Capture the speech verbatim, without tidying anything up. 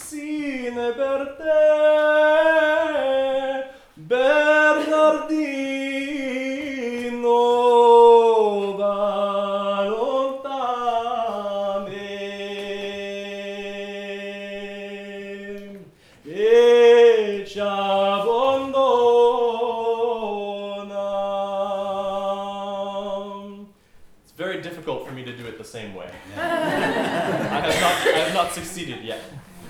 Sine per te, Bernardino, va lontane, e ci abbandona. It's very difficult for me to do it the same way. I have not, I have not succeeded yet.